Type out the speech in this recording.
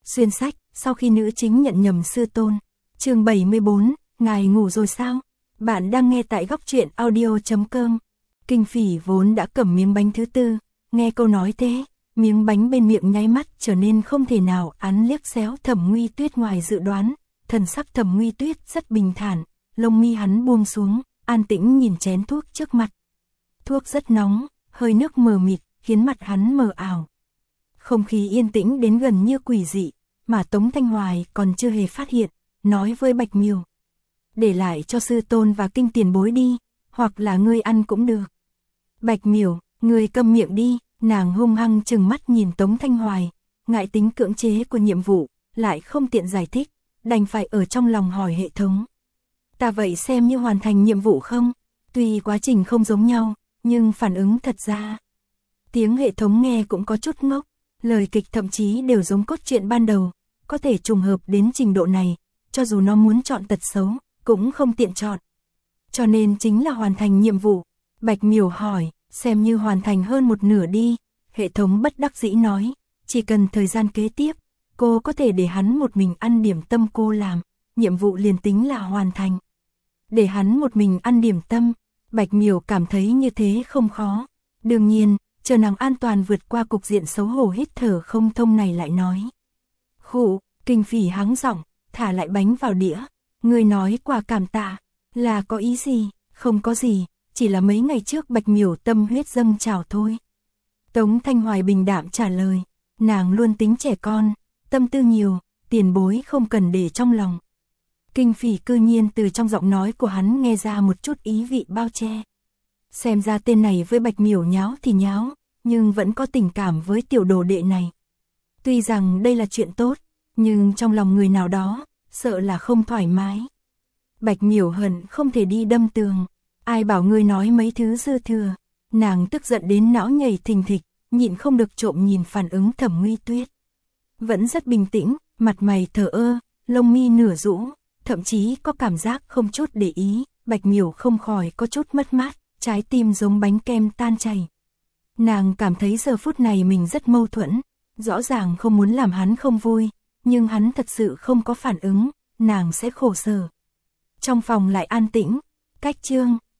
Xuyên sách, sau khi nữ chính nhận nhầm sư tôn. Chương 74, ngài ngủ rồi sao? Bạn đang nghe tại góc truyện audio.com. Kinh Phỉ vốn đã cầm miếng bánh thứ tư, nghe câu nói thế, miếng bánh bên miệng nháy mắt trở nên không thể nào án liếc xéo Thẩm Nguy Tuyết ngoài dự đoán. Thần sắc Thẩm Nguy Tuyết rất bình thản, lông mi hắn buông xuống, an tĩnh nhìn chén thuốc trước mặt. Thuốc rất nóng, hơi nước mờ mịt, khiến mặt hắn mờ ảo. Không khí yên tĩnh đến gần như quỷ dị, mà Tống Thanh Hoài còn chưa hề phát hiện, nói với Bạch Miều. Để lại cho sư tôn và Kinh tiền bối đi, hoặc là ngươi ăn cũng được. Bạch Miều, ngươi câm miệng đi, nàng hung hăng trừng mắt nhìn Tống Thanh Hoài, ngại tính cưỡng chế của nhiệm vụ, lại không tiện giải thích, đành phải ở trong lòng hỏi hệ thống. Ta vậy xem như hoàn thành nhiệm vụ không? Tuy quá trình không giống nhau, nhưng phản ứng thật ra. Tiếng hệ thống nghe cũng có chút ngốc, lời kịch thậm chí đều giống cốt truyện ban đầu, có thể trùng hợp đến trình độ này, cho dù nó muốn chọn tật xấu, cũng không tiện chọn. Cho nên chính là hoàn thành nhiệm vụ. Bạch Miều hỏi, xem như hoàn thành hơn một nửa đi, hệ thống bất đắc dĩ nói, chỉ cần thời gian kế tiếp, cô có thể để hắn một mình ăn điểm tâm cô làm, nhiệm vụ liền tính là hoàn thành. Để hắn một mình ăn điểm tâm, Bạch Miều cảm thấy như thế không khó. Đương nhiên, chờ nàng an toàn vượt qua cục diện xấu hổ hít thở không thông này lại nói. Khụ, Kinh Phỉ hắng giọng, thả lại bánh vào đĩa. Người nói quả cảm tạ, là có ý gì? Không có gì, chỉ là mấy ngày trước Bạch Miều tâm huyết dâng trào thôi. Tống Thanh Hoài bình đạm trả lời, nàng luôn tính trẻ con, tâm tư nhiều, tiền bối không cần để trong lòng. Kinh Phỉ cư nhiên từ trong giọng nói của hắn nghe ra một chút ý vị bao che. Xem ra tên này với Bạch Miều nháo thì nháo, nhưng vẫn có tình cảm với tiểu đồ đệ này. Tuy rằng đây là chuyện tốt, nhưng trong lòng người nào đó, sợ là không thoải mái. Bạch Miều hận không thể đi đâm tường. Ai bảo ngươi nói mấy thứ dư thừa. Nàng tức giận đến não nhảy thình thịch, nhịn không được trộm nhìn phản ứng Thẩm Nguy Tuyết. Vẫn rất bình tĩnh, mặt mày thờ ơ, lông mi nửa rũ, thậm chí có cảm giác không chút để ý. Bạch Miều không khỏi có chút mất mát, trái tim giống bánh kem tan chảy. Nàng cảm thấy giờ phút này mình rất mâu thuẫn, rõ ràng không muốn làm hắn không vui, nhưng hắn thật sự không có phản ứng, nàng sẽ khổ sở. Trong phòng lại an tĩnh, cách chương,